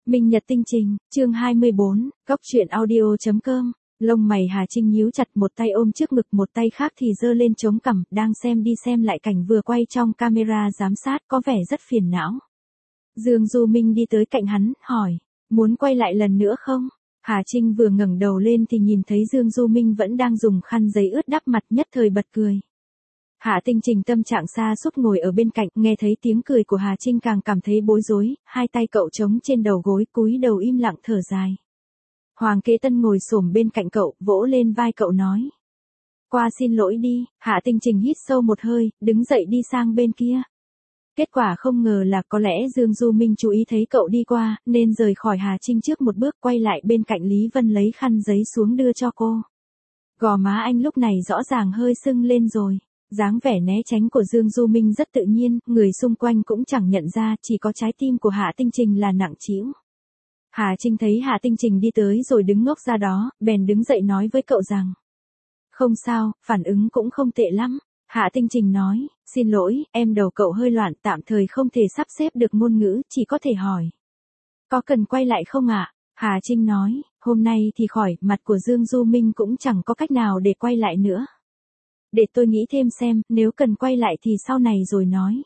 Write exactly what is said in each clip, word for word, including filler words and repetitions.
Minh Nhật Tinh Trình, chương hai mươi bốn, Góc truyện audio.com. Lông mày Hà Trinh nhíu chặt, một tay ôm trước ngực, một tay khác thì giơ lên chống cằm, đang xem đi xem lại cảnh vừa quay trong camera giám sát, có vẻ rất phiền não. Dương Du Minh đi tới cạnh hắn, hỏi, muốn quay lại lần nữa không? Hà Trinh vừa ngẩng đầu lên thì nhìn thấy Dương Du Minh vẫn đang dùng khăn giấy ướt đắp mặt, nhất thời bật cười. Hạ Tinh Trình tâm trạng sa sút ngồi ở bên cạnh, nghe thấy tiếng cười của Hà Trinh càng cảm thấy bối rối, hai tay cậu chống trên đầu gối, cúi đầu im lặng thở dài. Hoàng Kế Tân ngồi xổm bên cạnh cậu, vỗ lên vai cậu nói. Qua xin lỗi đi. Hạ Tinh Trình hít sâu một hơi, đứng dậy đi sang bên kia. Kết quả không ngờ là có lẽ Dương Du Minh chú ý thấy cậu đi qua, nên rời khỏi Hà Trinh trước một bước, quay lại bên cạnh Lý Vân lấy khăn giấy xuống đưa cho cô. Gò má anh lúc này rõ ràng hơi sưng lên rồi. Dáng vẻ né tránh của Dương Du Minh rất tự nhiên, người xung quanh cũng chẳng nhận ra, chỉ có trái tim của Hạ Tinh Trình là nặng trĩu. Hà Trinh thấy Hạ Tinh Trình đi tới rồi đứng ngốc ra đó, bèn đứng dậy nói với cậu rằng. Không sao, phản ứng cũng không tệ lắm. Hạ Tinh Trình nói, xin lỗi, em đầu cậu hơi loạn, tạm thời không thể sắp xếp được ngôn ngữ, chỉ có thể hỏi. Có cần quay lại không ạ? Hà Trinh nói, hôm nay thì khỏi, mặt của Dương Du Minh cũng chẳng có cách nào để quay lại nữa. Để tôi nghĩ thêm xem, nếu cần quay lại thì sau này rồi nói.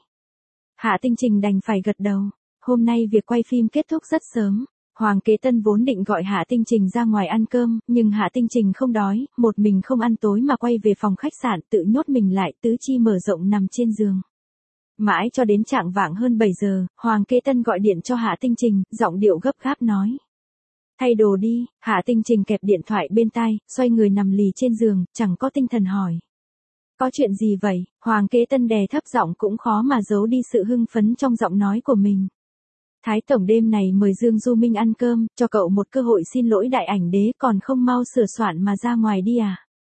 Hạ Tinh Trình đành phải gật đầu. Hôm nay việc quay phim kết thúc rất sớm. Hoàng Kế Tân vốn định gọi Hạ Tinh Trình ra ngoài ăn cơm, nhưng Hạ Tinh Trình không đói, một mình không ăn tối mà quay về phòng khách sạn, tự nhốt mình lại, tứ chi mở rộng nằm trên giường. Mãi cho đến chạng vạng hơn bảy giờ, Hoàng Kế Tân gọi điện cho Hạ Tinh Trình, giọng điệu gấp gáp nói. Thay đồ đi. Hạ Tinh Trình kẹp điện thoại bên tai, xoay người nằm lì trên giường, chẳng có tinh thần hỏi. Có chuyện gì vậy? Hoàng Kế Tân đè thấp giọng, cũng khó mà giấu đi sự hưng phấn trong giọng nói của mình. Thái tổng đêm này mời Dương Du Minh ăn cơm, cho cậu một cơ hội xin lỗi đại ảnh đế, còn không mau sửa soạn mà ra ngoài đi à?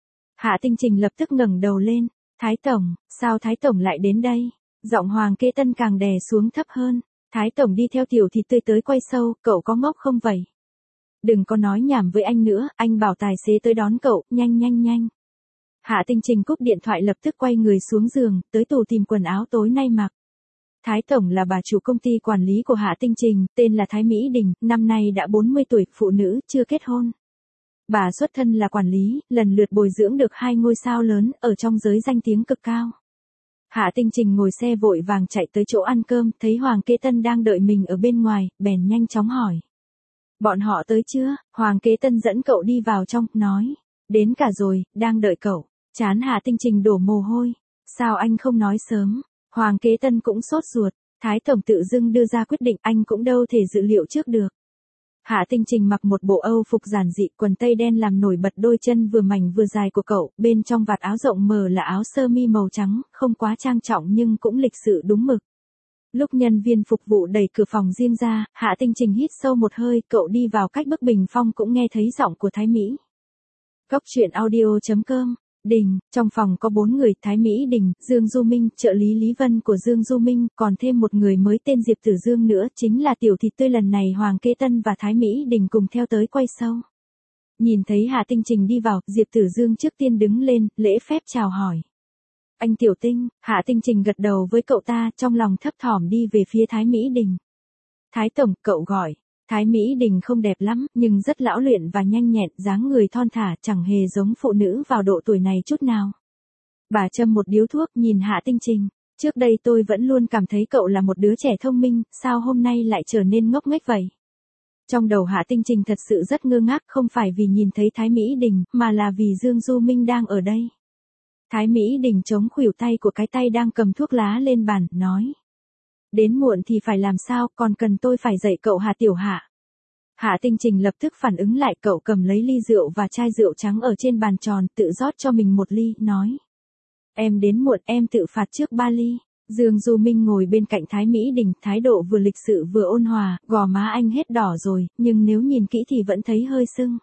Hạ Tinh Trình lập tức ngẩng đầu lên. Thái tổng, sao Thái tổng lại đến đây? Giọng Hoàng Kế Tân càng đè xuống thấp hơn. Thái tổng đi theo tiểu thịt tươi tới quay show, cậu có ngốc không vậy? Đừng có nói nhảm với anh nữa, anh bảo tài xế tới đón cậu, nhanh nhanh nhanh. Hạ Tinh Trình cúp điện thoại lập tức quay người xuống giường, tới tủ tìm quần áo tối nay mặc. Thái tổng là bà chủ công ty quản lý của Hạ Tinh Trình, tên là Thái Mỹ Đình, năm nay đã bốn mươi tuổi, phụ nữ, chưa kết hôn. Bà xuất thân là quản lý, lần lượt bồi dưỡng được hai ngôi sao lớn, ở trong giới danh tiếng cực cao. Hạ Tinh Trình ngồi xe vội vàng chạy tới chỗ ăn cơm, thấy Hoàng Kế Tân đang đợi mình ở bên ngoài, bèn nhanh chóng hỏi. Bọn họ tới chưa? Hoàng Kế Tân dẫn cậu đi vào trong, nói. Đến cả rồi, đang đợi cậu. Chán Hạ Tinh Trình đổ mồ hôi. Sao anh không nói sớm? Hoàng Kế Tân cũng sốt ruột. Thái tổng tự dưng đưa ra quyết định, anh cũng đâu thể dự liệu trước được. Hạ Tinh Trình mặc một bộ Âu phục giản dị, quần tây đen làm nổi bật đôi chân vừa mảnh vừa dài của cậu, bên trong vạt áo rộng mở là áo sơ mi màu trắng, không quá trang trọng nhưng cũng lịch sự đúng mực. Lúc nhân viên phục vụ đẩy cửa phòng riêng ra, Hạ Tinh Trình hít sâu một hơi, cậu đi vào cách bức bình phong cũng nghe thấy giọng của Thái Mỹ. Góc truyện audio.com. Đình, trong phòng có bốn người, Thái Mỹ Đình, Dương Du Minh, trợ lý Lý Vân của Dương Du Minh, còn thêm một người mới tên Diệp Tử Dương nữa, chính là tiểu thịt tươi lần này Hoàng Kế Tân và Thái Mỹ Đình cùng theo tới quay show. Nhìn thấy Hạ Tinh Trình đi vào, Diệp Tử Dương trước tiên đứng lên, lễ phép chào hỏi. Anh Tiểu Tinh. Hạ Tinh Trình gật đầu với cậu ta, trong lòng thấp thỏm đi về phía Thái Mỹ Đình. Thái tổng, cậu gọi. Thái Mỹ Đình không đẹp lắm, nhưng rất lão luyện và nhanh nhẹn, dáng người thon thả, chẳng hề giống phụ nữ vào độ tuổi này chút nào. Bà châm một điếu thuốc, nhìn Hạ Tinh Trình. Trước đây tôi vẫn luôn cảm thấy cậu là một đứa trẻ thông minh, sao hôm nay lại trở nên ngốc nghếch vậy? Trong đầu Hạ Tinh Trình thật sự rất ngơ ngác, không phải vì nhìn thấy Thái Mỹ Đình, mà là vì Dương Du Minh đang ở đây. Thái Mỹ Đình chống khuỷu tay của cái tay đang cầm thuốc lá lên bàn, nói. Đến muộn thì phải làm sao, còn cần tôi phải dạy cậu Hạ tiểu Hạ. Hạ Tinh Trình lập tức phản ứng lại, cậu cầm lấy ly rượu và chai rượu trắng ở trên bàn tròn, tự rót cho mình một ly, nói. Em đến muộn, em tự phạt trước ba ly. Dương Du Minh ngồi bên cạnh Thái Mỹ Đình, thái độ vừa lịch sự vừa ôn hòa, gò má anh hết đỏ rồi, nhưng nếu nhìn kỹ thì vẫn thấy hơi sưng.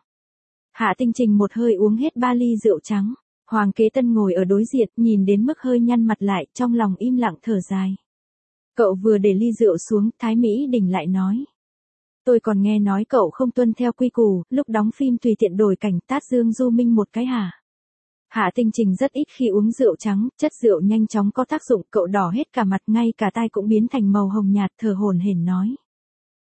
Hạ Tinh Trình một hơi uống hết ba ly rượu trắng. Hoàng Kế Tân ngồi ở đối diện, nhìn đến mức hơi nhăn mặt lại, trong lòng im lặng thở dài. Cậu vừa để ly rượu xuống, Thái Mỹ Đình lại nói. Tôi còn nghe nói cậu không tuân theo quy củ, lúc đóng phim tùy tiện đổi cảnh tát Dương Du Minh một cái hả? Hạ Tinh Trình rất ít khi uống rượu trắng, chất rượu nhanh chóng có tác dụng, cậu đỏ hết cả mặt, ngay cả tai cũng biến thành màu hồng nhạt, thở hổn hển nói.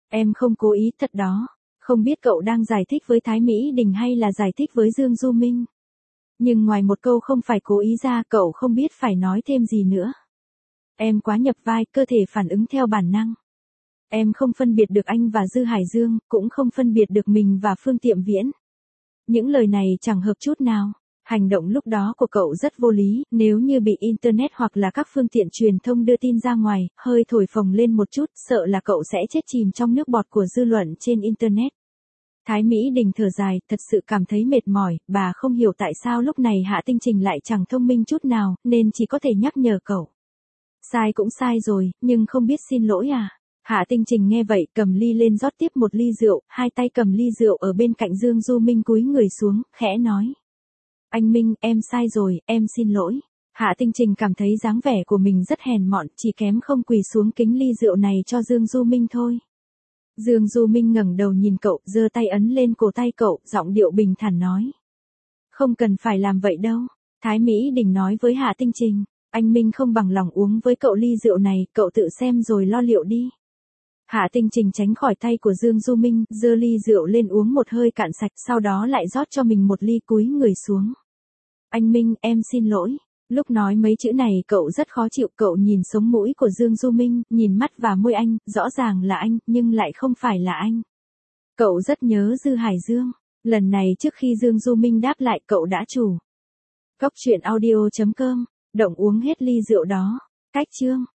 Em không cố ý thật đó. Không biết cậu đang giải thích với Thái Mỹ Đình hay là giải thích với Dương Du Minh. Nhưng ngoài một câu không phải cố ý ra, cậu không biết phải nói thêm gì nữa. Em quá nhập vai, cơ thể phản ứng theo bản năng. Em không phân biệt được anh và Dư Hải Dương, cũng không phân biệt được mình và Phương Tiệm Viễn. Những lời này chẳng hợp chút nào. Hành động lúc đó của cậu rất vô lý, nếu như bị Internet hoặc là các phương tiện truyền thông đưa tin ra ngoài, hơi thổi phồng lên một chút, sợ là cậu sẽ chết chìm trong nước bọt của dư luận trên Internet. Thái Mỹ Đình thở dài, thật sự cảm thấy mệt mỏi, bà không hiểu tại sao lúc này Hạ Tinh Trình lại chẳng thông minh chút nào, nên chỉ có thể nhắc nhở cậu. Sai cũng sai rồi, nhưng không biết xin lỗi à? Hạ Tinh Trình nghe vậy, cầm ly lên rót tiếp một ly rượu, hai tay cầm ly rượu ở bên cạnh Dương Du Minh cúi người xuống, khẽ nói. Anh Minh, em sai rồi, em xin lỗi. Hạ Tinh Trình cảm thấy dáng vẻ của mình rất hèn mọn, chỉ kém không quỳ xuống kính ly rượu này cho Dương Du Minh thôi. Dương Du Minh ngẩng đầu nhìn cậu, giơ tay ấn lên cổ tay cậu, giọng điệu bình thản nói. Không cần phải làm vậy đâu. Thái Mỹ Đình nói với Hạ Tinh Trình, anh Minh không bằng lòng uống với cậu ly rượu này, cậu tự xem rồi lo liệu đi. Hạ Tinh Trình tránh khỏi tay của Dương Du Minh, giơ ly rượu lên uống một hơi cạn sạch, sau đó lại rót cho mình một ly cúi người xuống. Anh Minh, em xin lỗi. Lúc nói mấy chữ này cậu rất khó chịu, cậu nhìn sống mũi của Dương Du Minh, nhìn mắt và môi anh, rõ ràng là anh, nhưng lại không phải là anh. Cậu rất nhớ Dư Hải Dương. Lần này trước khi Dương Du Minh đáp lại cậu đã chủ. Cốc truyện audio chấm com, động uống hết ly rượu đó. Cách chương.